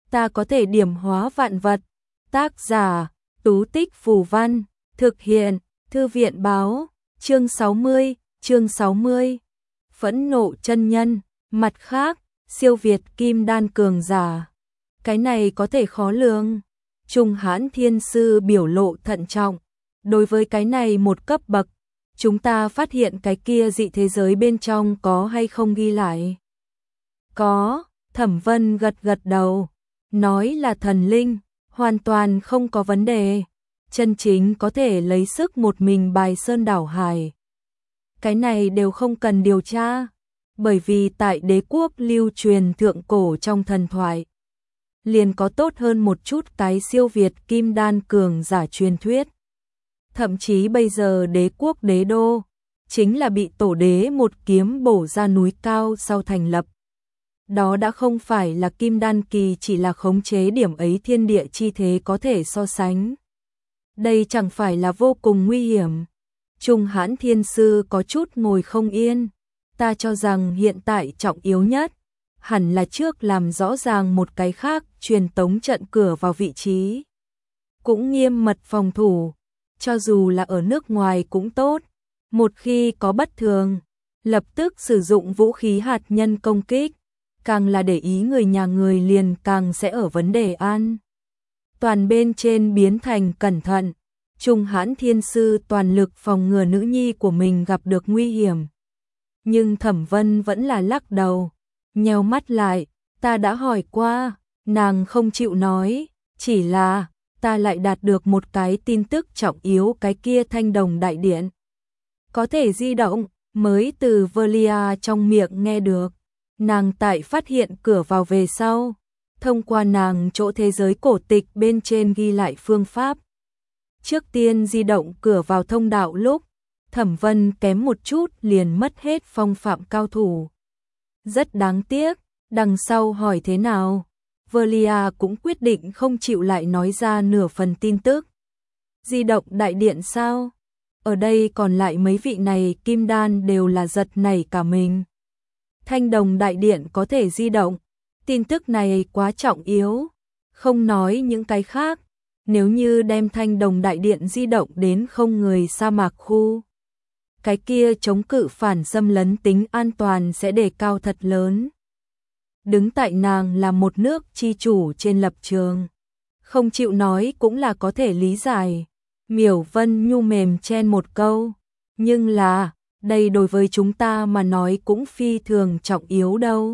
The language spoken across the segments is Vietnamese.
ta có thể điểm hóa vạn vật. Tác giả, Tú Tích Phù Văn, thực hiện, Thư viện báo, chương 60. Phẫn nộ chân nhân, mặt khác, siêu việt kim đan cường giả. Cái này có thể khó lường. Trung Hãn Thiên Sư biểu lộ thận trọng. Đối với cái này một cấp bậc, chúng ta phát hiện cái kia dị thế giới bên trong có hay không ghi lại? Có, Thẩm Vân gật đầu, nói là thần linh, hoàn toàn không có vấn đề, chân chính có thể lấy sức một mình bài sơn đảo hải. Cái này đều không cần điều tra, bởi vì tại đế quốc lưu truyền thượng cổ trong thần thoại, liền có tốt hơn một chút cái siêu việt kim đan cường giả truyền thuyết. Thậm chí bây giờ đế quốc đế đô, chính là bị tổ đế một kiếm bổ ra núi cao sau thành lập. Đó đã không phải là kim đan kỳ chỉ là khống chế điểm ấy thiên địa chi thế có thể so sánh. Đây chẳng phải là vô cùng nguy hiểm. Trung Hãn Thiên Sư có chút ngồi không yên. Ta cho rằng hiện tại trọng yếu nhất, hẳn là trước làm rõ ràng một cái khác truyền tống trận cửa vào vị trí. Cũng nghiêm mật phòng thủ, cho dù là ở nước ngoài cũng tốt. Một khi có bất thường, lập tức sử dụng vũ khí hạt nhân công kích. Càng là để ý người nhà người liền càng sẽ ở vấn đề an toàn bên trên biến thành cẩn thận. Trung Hãn Thiên Sư toàn lực phòng ngừa nữ nhi của mình gặp được nguy hiểm. Nhưng Thẩm Vân vẫn là lắc đầu, nheo mắt lại, ta đã hỏi qua, nàng không chịu nói, chỉ là ta lại đạt được một cái tin tức trọng yếu, cái kia thanh đồng đại điện có thể di động, mới từ Velia trong miệng nghe được. Nàng tại phát hiện cửa vào về sau, thông qua nàng chỗ thế giới cổ tịch bên trên ghi lại phương pháp. Trước tiên di động cửa vào thông đạo lúc, Thẩm Vân kém một chút liền mất hết phong phạm cao thủ. Rất đáng tiếc, đằng sau hỏi thế nào, Velia cũng quyết định không chịu lại nói ra nửa phần tin tức. Di động đại điện sao? Ở đây còn lại mấy vị này kim đan đều là giật nảy cả mình. Thanh đồng đại điện có thể di động, tin tức này quá trọng yếu. Không nói những cái khác, nếu như đem thanh đồng đại điện di động đến không người sa mạc khu, cái kia chống cự phản xâm lấn tính an toàn sẽ đề cao thật lớn. Đứng tại nàng là một nước chi chủ trên lập trường, không chịu nói cũng là có thể lý giải. Miểu Vân nhu mềm chen một câu, nhưng là, đây đối với chúng ta mà nói cũng phi thường trọng yếu đâu.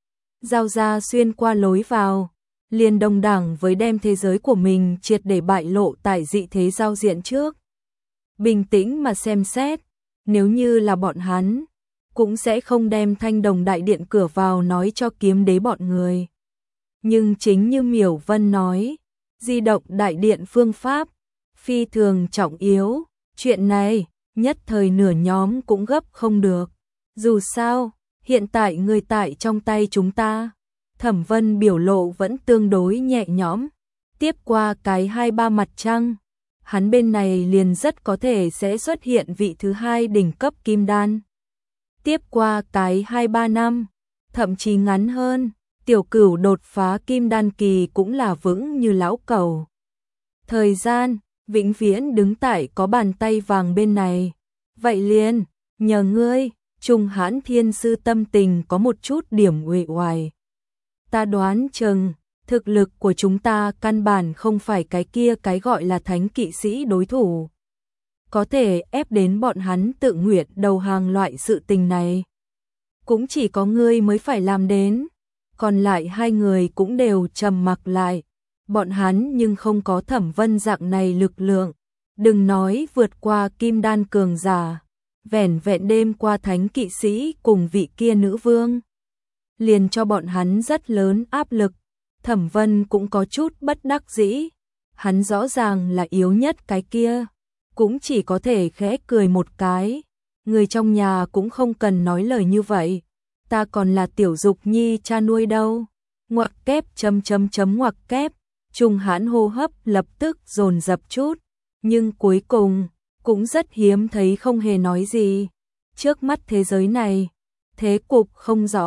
Giao ra xuyên qua lối vào, liền đồng đẳng với đem thế giới của mình triệt để bại lộ tại dị thế giao diện trước. Bình tĩnh mà xem xét, nếu như là bọn hắn, cũng sẽ không đem thanh đồng đại điện cửa vào nói cho kiếm đế bọn người. Nhưng chính như Miểu Vân nói, di động đại điện phương pháp, phi thường trọng yếu, chuyện này, nhất thời nửa nhóm cũng gấp không được. Dù sao, hiện tại người tại trong tay chúng ta. Thẩm Vân biểu lộ vẫn tương đối nhẹ nhõm. Tiếp qua cái 2-3 mặt trăng, hắn bên này liền rất có thể sẽ xuất hiện vị thứ hai đỉnh cấp kim đan. Tiếp qua cái 2-3 năm, thậm chí ngắn hơn, tiểu cửu đột phá kim đan kỳ cũng là vững như lão cẩu. Thời gian, vĩnh viễn đứng tại có bàn tay vàng bên này. Vậy liền, nhờ ngươi. Trung Hãn Thiên Sư tâm tình có một chút điểm uể oải. Ta đoán chừng, thực lực của chúng ta căn bản không phải cái kia cái gọi là thánh kỵ sĩ đối thủ. Có thể ép đến bọn hắn tự nguyện đầu hàng loại sự tình này. Cũng chỉ có ngươi mới phải làm đến. Còn lại hai người cũng đều trầm mặc lại. Bọn hắn nhưng không có Thẩm Vân dạng này lực lượng. Đừng nói vượt qua kim đan cường giả. Vẻn vẹn đêm qua thánh kỵ sĩ cùng vị kia nữ vương, liền cho bọn hắn rất lớn áp lực. Thẩm Vân cũng có chút bất đắc dĩ, hắn rõ ràng là yếu nhất cái kia, cũng chỉ có thể khẽ cười một cái. Người trong nhà cũng không cần nói lời như vậy, ta còn là tiểu dục nhi cha nuôi đâu. Ngoặc kép ngoặc kép. Trung Hãn hô hấp lập tức dồn dập chút, nhưng cuối cùng cũng rất hiếm thấy không hề nói gì. Trước mắt thế giới này, thế cục không rõ,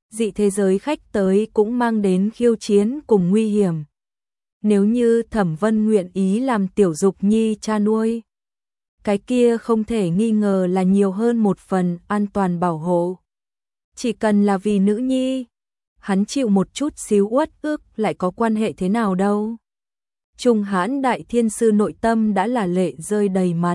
dị thế giới khách tới cũng mang đến khiêu chiến cùng nguy hiểm. Nếu như Thẩm Vân nguyện ý làm Tiểu Dục Nhi cha nuôi, cái kia không thể nghi ngờ là nhiều hơn một phần an toàn bảo hộ. Chỉ cần là vì nữ nhi, hắn chịu một chút xíu uất ức lại có quan hệ thế nào đâu. Trung Hãn Đại Thiên Sư nội tâm đã là lệ rơi đầy mặt.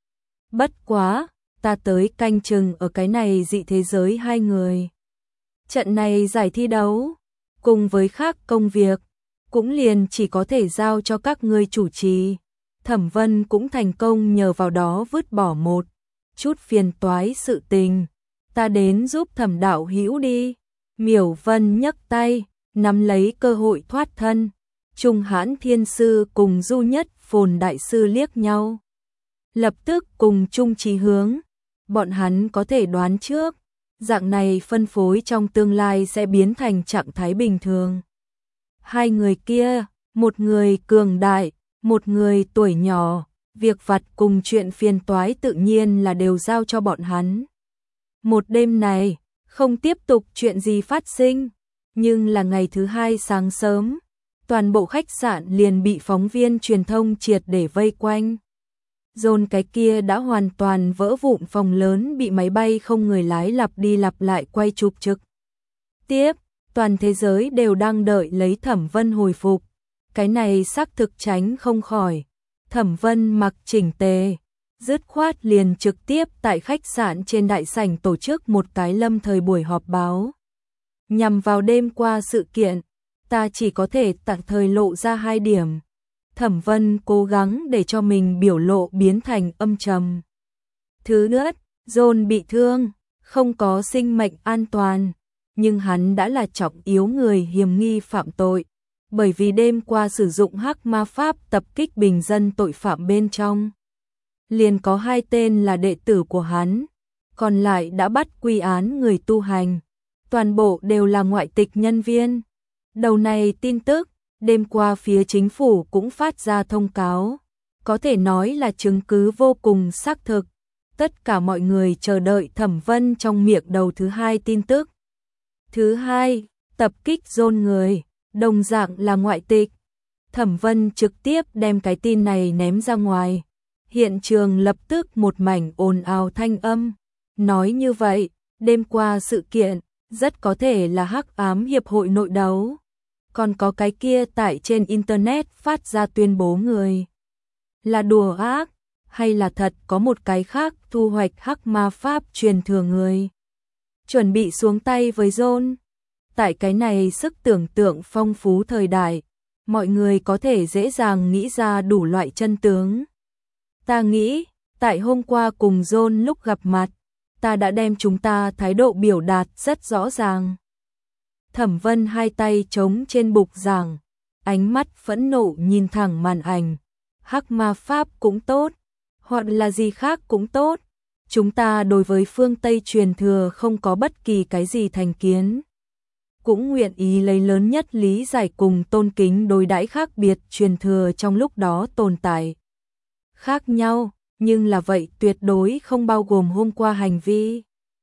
Bất quá, ta tới canh chừng ở cái này dị thế giới hai người. Trận này giải thi đấu, cùng với khác công việc, cũng liền chỉ có thể giao cho các ngươi chủ trì. Thẩm Vân cũng thành công nhờ vào đó vứt bỏ một chút phiền toái sự tình. Ta đến giúp Thẩm đạo hữu đi. Miểu Vân nhấc tay, nắm lấy cơ hội thoát thân. Trung Hãn Thiên Sư cùng Du Nhất Phồn Đại Sư liếc nhau. Lập tức cùng chung chí hướng. Bọn hắn có thể đoán trước, dạng này phân phối trong tương lai sẽ biến thành trạng thái bình thường. Hai người kia, một người cường đại, một người tuổi nhỏ, việc vặt cùng chuyện phiền toái tự nhiên là đều giao cho bọn hắn. Một đêm này, không tiếp tục chuyện gì phát sinh, nhưng là ngày thứ hai sáng sớm, toàn bộ khách sạn liền bị phóng viên truyền thông triệt để vây quanh. Dồn cái kia đã hoàn toàn vỡ vụn phòng lớn bị máy bay không người lái lặp đi lặp lại quay chụp trực tiếp, toàn thế giới đều đang đợi lấy Thẩm Vân hồi phục. Cái này xác thực tránh không khỏi. Thẩm Vân mặc chỉnh tề, dứt khoát liền trực tiếp tại khách sạn trên đại sảnh tổ chức một cái lâm thời buổi họp báo. Nhằm vào đêm qua sự kiện, ta chỉ có thể tạm thời lộ ra hai điểm. Thẩm Vân cố gắng để cho mình biểu lộ biến thành âm trầm. Thứ nhất, John bị thương, không có sinh mệnh an toàn, nhưng hắn đã là trọng yếu người hiểm nghi phạm tội, bởi vì đêm qua sử dụng hắc ma pháp tập kích bình dân tội phạm bên trong. Liền có hai tên là đệ tử của hắn, còn lại đã bắt quy án người tu hành, toàn bộ đều là ngoại tịch nhân viên. Đầu này tin tức, đêm qua phía chính phủ cũng phát ra thông cáo, có thể nói là chứng cứ vô cùng xác thực. Tất cả mọi người chờ đợi Thẩm Vân trong miệng đầu thứ hai tin tức. Thứ hai, tập kích John người, đồng dạng là ngoại tịch. Thẩm Vân trực tiếp đem cái tin này ném ra ngoài. Hiện trường lập tức một mảnh ồn ào thanh âm. Nói như vậy, đêm qua sự kiện, rất có thể là Hắc Ám Hiệp hội nội đấu. Còn có cái kia tại trên Internet phát ra tuyên bố người. Là đùa ác, hay là thật có một cái khác thu hoạch hắc ma pháp truyền thừa người. Chuẩn bị xuống tay với John. Tại cái này sức tưởng tượng phong phú thời đại, mọi người có thể dễ dàng nghĩ ra đủ loại chân tướng. Ta nghĩ, tại hôm qua cùng John lúc gặp mặt, ta đã đem chúng ta thái độ biểu đạt rất rõ ràng. Thẩm Vân hai tay chống trên bục giảng, ánh mắt phẫn nộ nhìn thẳng màn ảnh. Hắc ma pháp cũng tốt, hoặc là gì khác cũng tốt. Chúng ta đối với phương Tây truyền thừa không có bất kỳ cái gì thành kiến. Cũng nguyện ý lấy lớn nhất lý giải cùng tôn kính đối đãi khác biệt truyền thừa trong lúc đó tồn tại. Khác nhau, nhưng là vậy tuyệt đối không bao gồm hôm qua hành vi.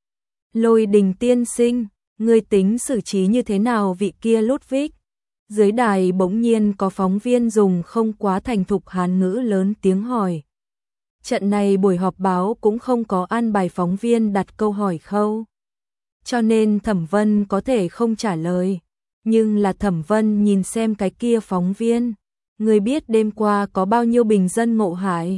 Lôi Đình tiên sinh, ngươi tính xử trí như thế nào vị kia Ludwig? Dưới đài bỗng nhiên có phóng viên dùng không quá thành thục Hán ngữ lớn tiếng hỏi. Trận này buổi họp báo cũng không có an bài phóng viên đặt câu hỏi khâu. Cho nên Thẩm Vân có thể không trả lời. Nhưng là Thẩm Vân nhìn xem cái kia phóng viên. Người biết đêm qua có bao nhiêu bình dân ngộ hại?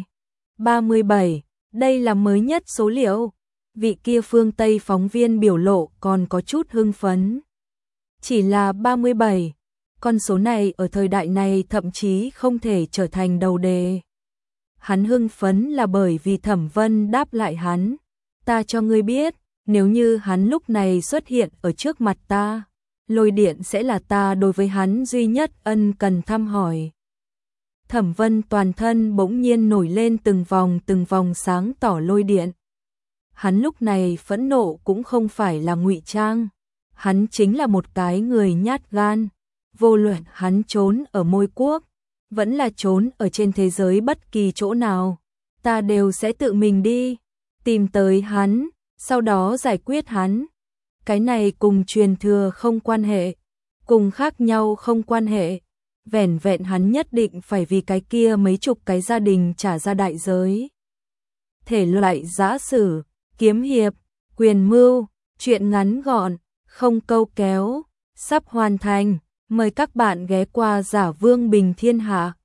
37, đây là mới nhất số liệu. Vị kia phương Tây phóng viên biểu lộ còn có chút hưng phấn. Chỉ là 37, con số này ở thời đại này thậm chí không thể trở thành đầu đề. Hắn hưng phấn là bởi vì Thẩm Vân đáp lại hắn. Ta cho ngươi biết, nếu như hắn lúc này xuất hiện ở trước mặt ta, lôi điện sẽ là ta đối với hắn duy nhất ân cần thăm hỏi. Thẩm Vân toàn thân bỗng nhiên nổi lên từng vòng sáng tỏ lôi điện. Hắn lúc này phẫn nộ cũng không phải là ngụy trang, hắn chính là một cái người nhát gan. Vô luận hắn trốn ở Môi Quốc, vẫn là trốn ở trên thế giới bất kỳ chỗ nào, ta đều sẽ tự mình đi, tìm tới hắn, sau đó giải quyết hắn. Cái này cùng truyền thừa không quan hệ, cùng khác nhau không quan hệ. Vẻn vẹn hắn nhất định phải vì cái kia mấy chục cái gia đình trả ra đại giới. Thể loại giã sử, kiếm hiệp, quyền mưu, truyện ngắn gọn, không câu kéo, sắp hoàn thành. Mời các bạn ghé qua Giả Vương Bình Thiên Hạ.